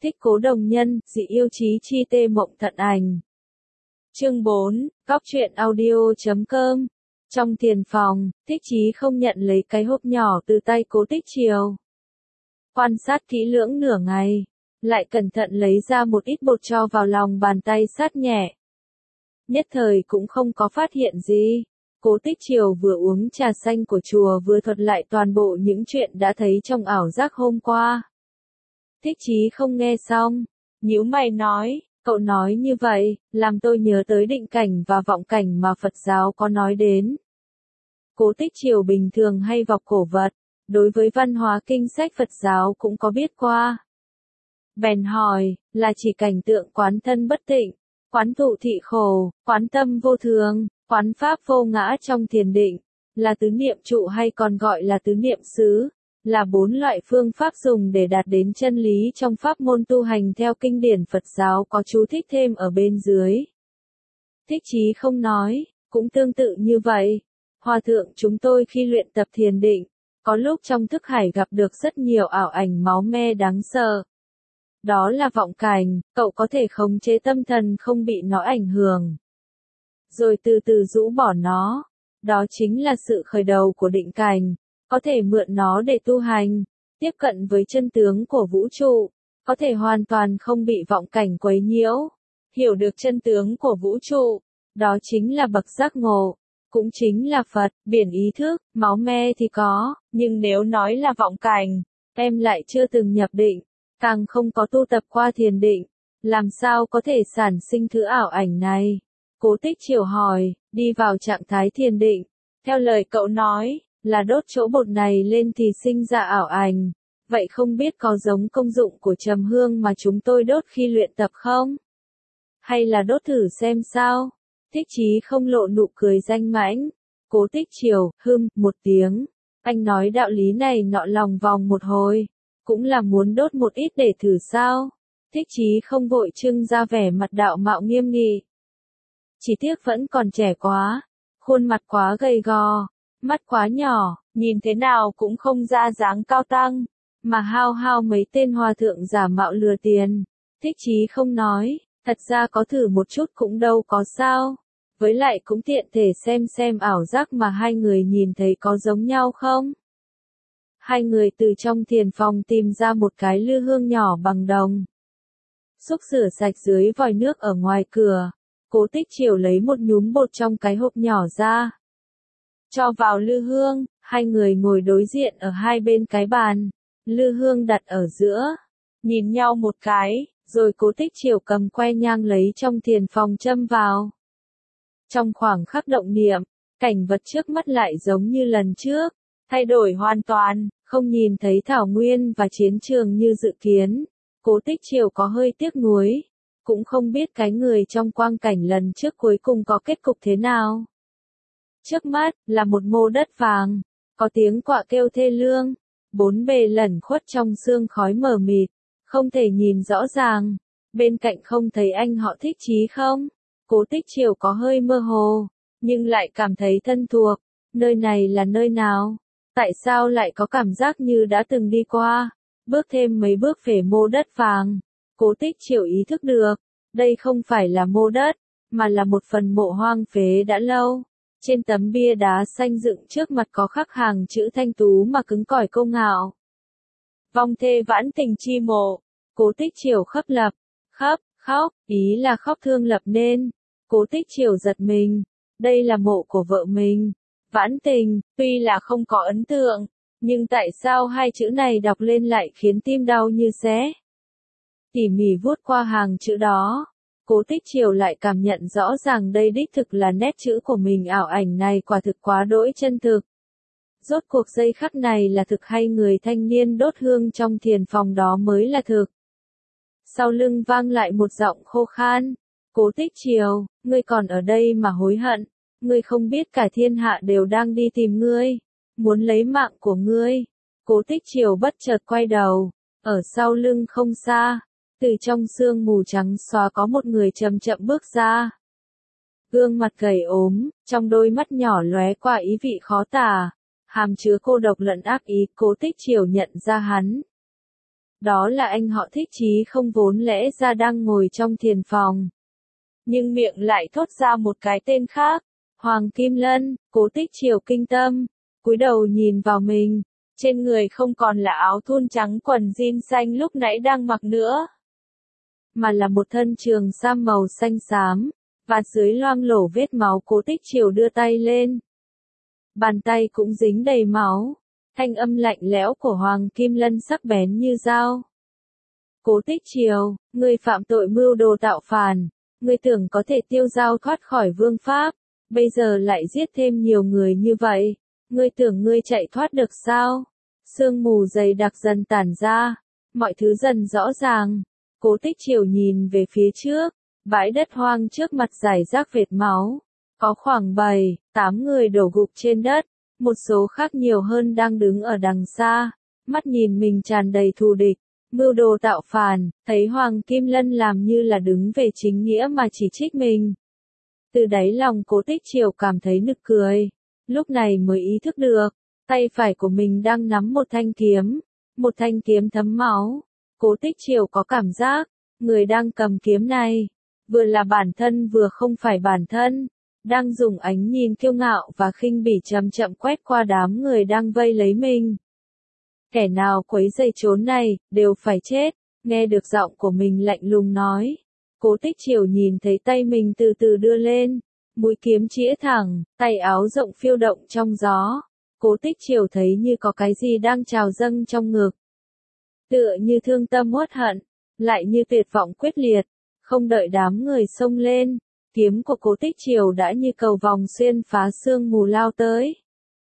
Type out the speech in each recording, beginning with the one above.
Thích Cố Đồng Nhân, dị yêu chí chi tê mộng thận ảnh. Chương 4, Góc truyện audio.com. Trong thiền phòng, Thích Chí không nhận lấy cái hộp nhỏ từ tay Cố Tích Triều. Quan sát kỹ lưỡng nửa ngày, lại cẩn thận lấy ra một ít bột cho vào lòng bàn tay sát nhẹ. Nhất thời cũng không có phát hiện gì. Cố Tích Triều vừa uống trà xanh của chùa vừa thuật lại toàn bộ những chuyện đã thấy trong ảo giác hôm qua. Thích Chí không nghe xong, nhíu mày nói, cậu nói như vậy, làm tôi nhớ tới định cảnh và vọng cảnh mà Phật giáo có nói đến. Cố Tích Triều bình thường hay đọc cổ vật, đối với văn hóa kinh sách Phật giáo cũng có biết qua. Bèn hỏi, là chỉ cảnh tượng quán thân bất tịnh, quán thụ thị khổ, quán tâm vô thường, quán pháp vô ngã trong thiền định, là tứ niệm trụ hay còn gọi là tứ niệm xứ, là 4 loại phương pháp dùng để đạt đến chân lý trong pháp môn tu hành theo kinh điển Phật giáo có chú thích thêm ở bên dưới. Thích Chí không nói, cũng tương tự như vậy. Hòa thượng chúng tôi khi luyện tập thiền định, có lúc trong thức hải gặp được rất nhiều ảo ảnh máu me đáng sợ. Đó là vọng cảnh, cậu có thể khống chế tâm thần không bị nó ảnh hưởng. Rồi từ từ rũ bỏ nó. Đó chính là sự khởi đầu của định cảnh, có thể mượn nó để tu hành, tiếp cận với chân tướng của vũ trụ, có thể hoàn toàn không bị vọng cảnh quấy nhiễu, hiểu được chân tướng của vũ trụ, đó chính là bậc giác ngộ, cũng chính là Phật, biển ý thức, máu me thì có, nhưng nếu nói là vọng cảnh, em lại chưa từng nhập định, càng không có tu tập qua thiền định, làm sao có thể sản sinh thứ ảo ảnh này? Cố Tích Triều hỏi, đi vào trạng thái thiền định, theo lời cậu nói, là đốt chỗ bột này lên thì sinh ra ảo ảnh, vậy không biết có giống công dụng của trầm hương mà chúng tôi đốt khi luyện tập không? Hay là đốt thử xem sao? Thích Chí không lộ nụ cười danh mãnh. Cố Tích Triều, một tiếng. Anh nói đạo lý này nọ lòng vòng một hồi, cũng là muốn đốt một ít để thử sao? Thích Chí không vội trưng ra vẻ mặt đạo mạo nghiêm nghị. Chỉ tiếc vẫn còn trẻ quá, khuôn mặt quá gầy gò, mắt quá nhỏ, nhìn thế nào cũng không ra dáng cao tăng, mà hao hao mấy tên hòa thượng giả mạo lừa tiền. Thích Chí không nói, thật ra có thử một chút cũng đâu có sao, với lại cũng tiện thể xem ảo giác mà hai người nhìn thấy có giống nhau không. Hai người từ trong thiền phòng tìm ra một cái lư hương nhỏ bằng đồng. Xúc rửa sạch dưới vòi nước ở ngoài cửa, Cố Tích Triều lấy một nhúm bột trong cái hộp nhỏ ra. Cho vào lư hương, hai người ngồi đối diện ở hai bên cái bàn, lư hương đặt ở giữa, nhìn nhau một cái, rồi Cố Tích Triều cầm que nhang lấy trong thiền phòng châm vào. Trong khoảng khắc động niệm, cảnh vật trước mắt lại giống như lần trước, thay đổi hoàn toàn, không nhìn thấy thảo nguyên và chiến trường như dự kiến. Cố Tích Triều có hơi tiếc nuối, cũng không biết cái người trong quang cảnh lần trước cuối cùng có kết cục thế nào. Trước mắt, là một mô đất vàng, có tiếng quạ kêu thê lương, bốn bề lẩn khuất trong sương khói mờ mịt, không thể nhìn rõ ràng, bên cạnh không thấy anh họ Thích Chí không? Cố Tích Triều có hơi mơ hồ, nhưng lại cảm thấy thân thuộc, nơi này là nơi nào? Tại sao lại có cảm giác như đã từng đi qua? Bước thêm mấy bước về mô đất vàng, Cố Tích Triều ý thức được, đây không phải là mô đất, mà là một phần mộ hoang phế đã lâu. Trên tấm bia đá xanh dựng trước mặt có khắc hàng chữ thanh tú mà cứng cỏi câu ngạo. Vong thê vãn tình chi mộ. Cố Tích Triều khóc, ý là khóc thương lập nên. Cố Tích Triều giật mình, đây là mộ của vợ mình. Vãn tình, tuy là không có ấn tượng, nhưng tại sao hai chữ này đọc lên lại khiến tim đau như xé? Tỉ mỉ vuốt qua hàng chữ đó, Cố Tích Triều lại cảm nhận rõ ràng đây đích thực là nét chữ của mình, ảo ảnh này quả thực quá đỗi chân thực. Rốt cuộc giây khắc này là thực hay người thanh niên đốt hương trong thiền phòng đó mới là thực? Sau lưng vang lại một giọng khô khan, Cố Tích Triều, ngươi còn ở đây mà hối hận, ngươi không biết cả thiên hạ đều đang đi tìm ngươi, muốn lấy mạng của ngươi. Cố Tích Triều bất chợt quay đầu, ở sau lưng không xa, từ trong sương mù trắng xóa có một người chậm chậm bước ra. Gương mặt gầy ốm, trong đôi mắt nhỏ lóe qua ý vị khó tả, hàm chứa cô độc lẫn ác ý. Cố Tích Triều nhận ra hắn. Đó là anh họ Thích Chí không vốn lẽ ra đang ngồi trong thiền phòng. Nhưng miệng lại thốt ra một cái tên khác. Hoàng Kim Lân. Cố Tích Triều kinh tâm, cúi đầu nhìn vào mình. Trên người không còn là áo thun trắng quần jean xanh lúc nãy đang mặc nữa, mà là một thân trường sam màu xanh xám, và dưới loang lổ vết máu. Cố Tích Triều đưa tay lên. Bàn tay cũng dính đầy máu. Thanh âm lạnh lẽo của Hoàng Kim Lân sắc bén như dao. Cố Tích Triều, ngươi phạm tội mưu đồ tạo phản, ngươi tưởng có thể tiêu dao thoát khỏi vương pháp, bây giờ lại giết thêm nhiều người như vậy, ngươi tưởng ngươi chạy thoát được sao? Sương mù dày đặc dần tản ra, mọi thứ dần rõ ràng. Cố Tích Triều nhìn về phía trước, bãi đất hoang trước mặt rải rác vệt máu, có khoảng 7-8 người đổ gục trên đất, một số khác nhiều hơn đang đứng ở đằng xa, mắt nhìn mình tràn đầy thù địch, mưu đồ tạo phản. Thấy Hoàng Kim Lân làm như là đứng về chính nghĩa mà chỉ trích mình. Từ đáy lòng Cố Tích Triều cảm thấy nực cười, lúc này mới ý thức được, tay phải của mình đang nắm một thanh kiếm thấm máu. Cố Tích Triều có cảm giác, người đang cầm kiếm này, vừa là bản thân vừa không phải bản thân, đang dùng ánh nhìn kiêu ngạo và khinh bỉ chậm chậm quét qua đám người đang vây lấy mình. Kẻ nào quấy rầy chốn này, đều phải chết. Nghe được giọng của mình lạnh lùng nói. Cố Tích Triều nhìn thấy tay mình từ từ đưa lên, mũi kiếm chĩa thẳng, tay áo rộng phiêu động trong gió. Cố Tích Triều thấy như có cái gì đang trào dâng trong ngực. Tựa như thương tâm uất hận, lại như tuyệt vọng quyết liệt. Không đợi đám người xông lên, kiếm của Cố Tích Triều đã như cầu vòng xuyên phá sương mù lao tới.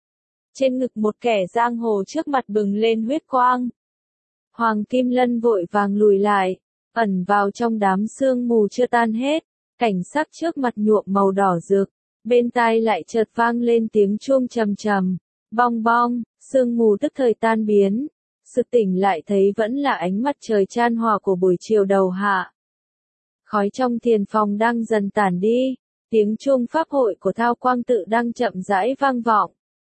Trên ngực một kẻ giang hồ trước mặt bừng lên huyết quang. Hoàng Kim Lân vội vàng lùi lại, ẩn vào trong đám sương mù chưa tan hết, cảnh sắc trước mặt nhuộm màu đỏ rực, bên tai lại chợt vang lên tiếng chuông trầm trầm, bong bong, sương mù tức thời tan biến, sực tỉnh lại thấy vẫn là ánh mặt trời chan hòa của buổi chiều đầu hạ. Khói trong thiền phòng đang dần tản đi, tiếng chuông pháp hội của Thao Quang Tự đang chậm rãi vang vọng.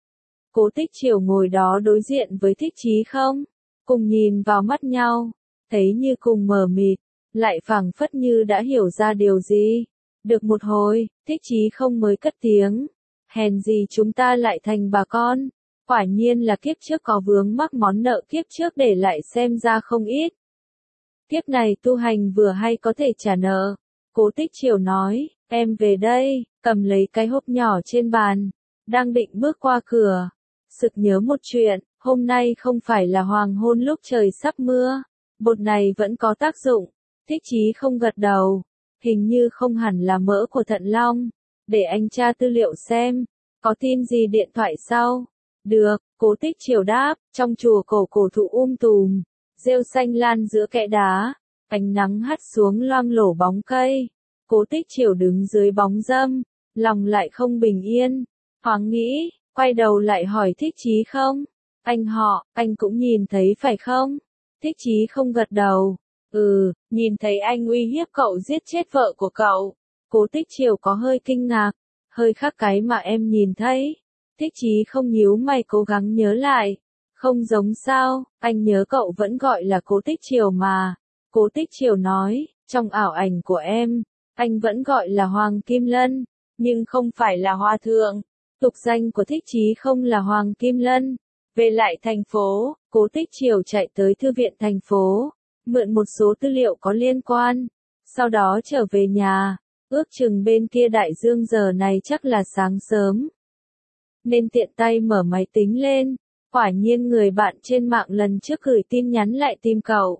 Cố Tích Triều ngồi đó đối diện với Thích Chí không, cùng nhìn vào mắt nhau, thấy như cùng mờ mịt, lại phảng phất như đã hiểu ra điều gì. Được một hồi, Thích Chí không mới cất tiếng, hèn gì chúng ta lại thành bà con, quả nhiên là kiếp trước có vướng mắc món nợ kiếp trước để lại xem ra không ít. Kiếp này tu hành vừa hay có thể trả nợ. Cố Tích Triều nói, em về đây, cầm lấy cái hộp nhỏ trên bàn, đang định bước qua cửa. Sực nhớ một chuyện, hôm nay không phải là hoàng hôn lúc trời sắp mưa, bột này vẫn có tác dụng. Thích Chí không gật đầu, hình như không hẳn là mỡ của thận long, để anh tra tư liệu xem, có tin gì điện thoại sau. Được, Cố Tích Triều đáp, trong chùa cổ thụ tùm, rêu xanh lan giữa kẽ đá, ánh nắng hắt xuống loang lổ bóng cây. Cố Tích Triều đứng dưới bóng râm, lòng lại không bình yên, thoáng nghĩ. Quay đầu lại hỏi Thích Chí không? Anh cũng nhìn thấy phải không? Thích Chí không gật đầu. Nhìn thấy anh uy hiếp cậu giết chết vợ của cậu. Cố Tích Triều có hơi kinh ngạc, hơi khác cái mà em nhìn thấy. Thích Chí không nhíu mày cố gắng nhớ lại. Không giống sao, anh nhớ cậu vẫn gọi là Cố Tích Triều mà. Cố Tích Triều nói, trong ảo ảnh của em, anh vẫn gọi là Hoàng Kim Lân, nhưng không phải là Hòa Thượng. Tục danh của Thích Chí không là Hoàng Kim Lân. Về lại thành phố, Cố Tích Triều chạy tới thư viện thành phố, mượn một số tư liệu có liên quan, sau đó trở về nhà, ước chừng bên kia đại dương giờ này chắc là sáng sớm. Nên tiện tay mở máy tính lên, quả nhiên người bạn trên mạng lần trước gửi tin nhắn lại tìm cậu.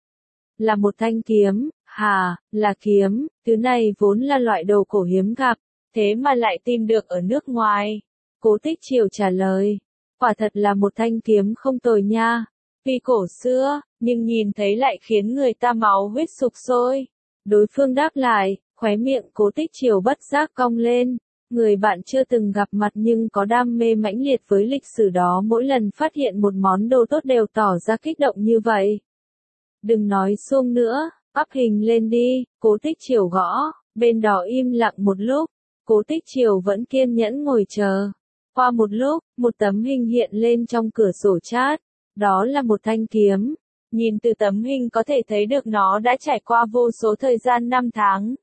Là một thanh kiếm, là kiếm, thứ này vốn là loại đồ cổ hiếm gặp. Thế mà lại tìm được ở nước ngoài. Cố Tích Triều trả lời, quả thật là một thanh kiếm không tồi nha. Tuy cổ xưa, nhưng nhìn thấy lại khiến người ta máu huyết sục sôi. Đối phương đáp lại, khóe miệng Cố Tích Triều bất giác cong lên. Người bạn chưa từng gặp mặt nhưng có đam mê mãnh liệt với lịch sử đó mỗi lần phát hiện một món đồ tốt đều tỏ ra kích động như vậy. Đừng nói xuông nữa, up hình lên đi, Cố Tích Triều gõ, bên đó im lặng một lúc. Cố Tích Triều vẫn kiên nhẫn ngồi chờ. Qua một lúc, một tấm hình hiện lên trong cửa sổ chat. Đó là một thanh kiếm, Nhìn từ tấm hình có thể thấy được nó đã trải qua vô số thời gian năm tháng.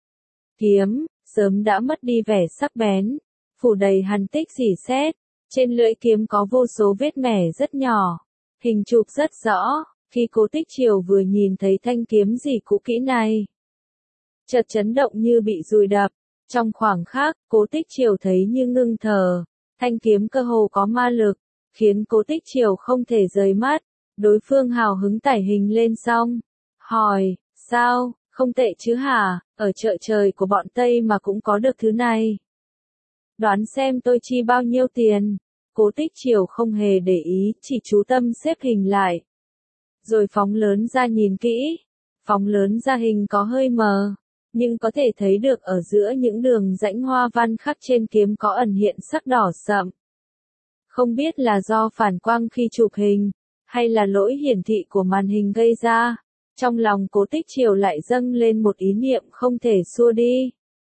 Kiếm, sớm đã mất đi vẻ sắc bén, phủ đầy hằn tích rỉ sét, trên lưỡi kiếm có vô số vết mẻ rất nhỏ, hình chụp rất rõ, khi Cố Tích Triều vừa nhìn thấy thanh kiếm rỉ cũ kỹ này. Chợt chấn động như bị dùi đập, trong khoảng khắc, Cố Tích Triều thấy như ngưng thở, thanh kiếm cơ hồ có ma lực, khiến Cố Tích Triều không thể rời mắt. Đối phương hào hứng tải hình lên xong, hỏi, sao, không tệ chứ hả, ở chợ trời của bọn Tây mà cũng có được thứ này. Đoán xem tôi chi bao nhiêu tiền. Cố Tích Triều không hề để ý, chỉ chú tâm xếp hình lại. Rồi phóng lớn ra nhìn kỹ. Phóng lớn ra hình có hơi mờ, nhưng có thể thấy được ở giữa những đường rãnh hoa văn khắc trên kiếm có ẩn hiện sắc đỏ sậm. Không biết là do phản quang khi chụp hình, hay là lỗi hiển thị của màn hình gây ra. Trong lòng Cố Tích Triều lại dâng lên một ý niệm không thể xua đi.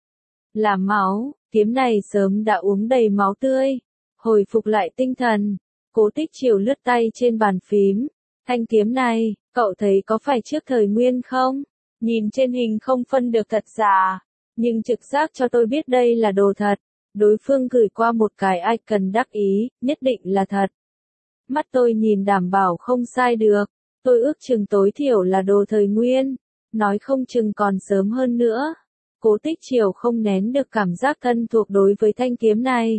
Là máu, kiếm này sớm đã uống đầy máu tươi. Hồi phục lại tinh thần, Cố Tích Triều lướt tay trên bàn phím. Thanh kiếm này, cậu thấy có phải trước thời Nguyên không? Nhìn trên hình không phân được thật giả, nhưng trực giác cho tôi biết đây là đồ thật. Đối phương gửi qua một cái icon đắc ý, nhất định là thật. Mắt tôi nhìn đảm bảo không sai được, tôi ước chừng tối thiểu là đồ thời Nguyên, nói không chừng còn sớm hơn nữa. Cố Tích Triều không nén được cảm giác thân thuộc đối với thanh kiếm này.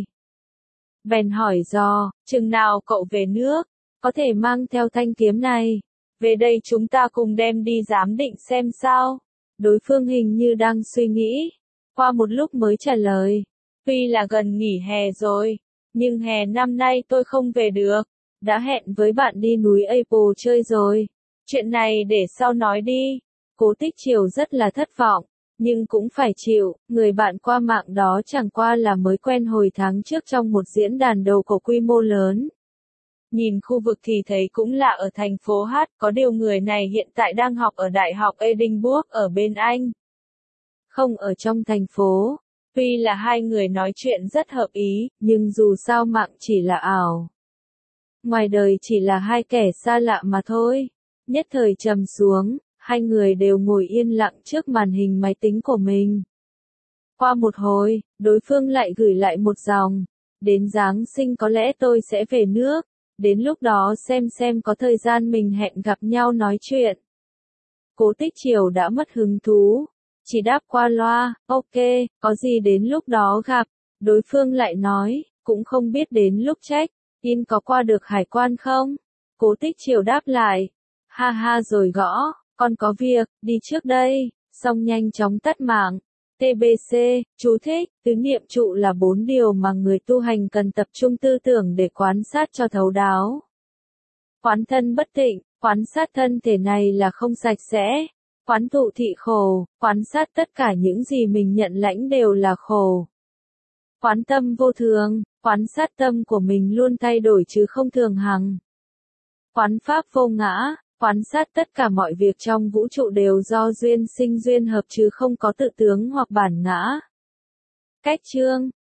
Bèn hỏi dò, chừng nào cậu về nước, có thể mang theo thanh kiếm này. Về đây chúng ta cùng đem đi giám định xem sao. Đối phương hình như đang suy nghĩ, qua một lúc mới trả lời. Tuy là gần nghỉ hè rồi, nhưng hè năm nay tôi không về được. Đã hẹn với bạn đi núi Apple chơi rồi. Chuyện này để sau nói đi. Cố Tích Triều rất là thất vọng, nhưng cũng phải chịu, người bạn qua mạng đó chẳng qua là mới quen hồi tháng trước trong một diễn đàn đầu cổ quy mô lớn. Nhìn khu vực thì thấy cũng lạ ở thành phố H, có điều người này hiện tại đang học ở Đại học Edinburgh ở bên Anh. Không ở trong thành phố. Tuy là hai người nói chuyện rất hợp ý, nhưng dù sao mạng chỉ là ảo. Ngoài đời chỉ là hai kẻ xa lạ mà thôi. Nhất thời trầm xuống, hai người đều ngồi yên lặng trước màn hình máy tính của mình. Qua một hồi, đối phương lại gửi lại một dòng. Đến Giáng sinh có lẽ tôi sẽ về nước. Đến lúc đó xem có thời gian mình hẹn gặp nhau nói chuyện. Cố Tích Triều đã mất hứng thú. Chỉ đáp qua loa, ok, có gì đến lúc đó gặp. Đối phương lại nói, cũng không biết đến lúc check-in có qua được hải quan không? Cố Tích Triều đáp lại, ha ha rồi gõ, con có việc, đi trước đây, xong nhanh chóng tắt mạng. TBC, chú thích, tứ niệm trụ là 4 điều mà người tu hành cần tập trung tư tưởng để quan sát cho thấu đáo. Quán thân bất tịnh, quan sát thân thể này là không sạch sẽ. Quán thụ thị khổ, quan sát tất cả những gì mình nhận lãnh đều là khổ. Quán tâm vô thường, quan sát tâm của mình luôn thay đổi chứ không thường hằng. Quán pháp vô ngã, quan sát tất cả mọi việc trong vũ trụ đều do duyên sinh duyên hợp chứ không có tự tướng hoặc bản ngã. Cách chương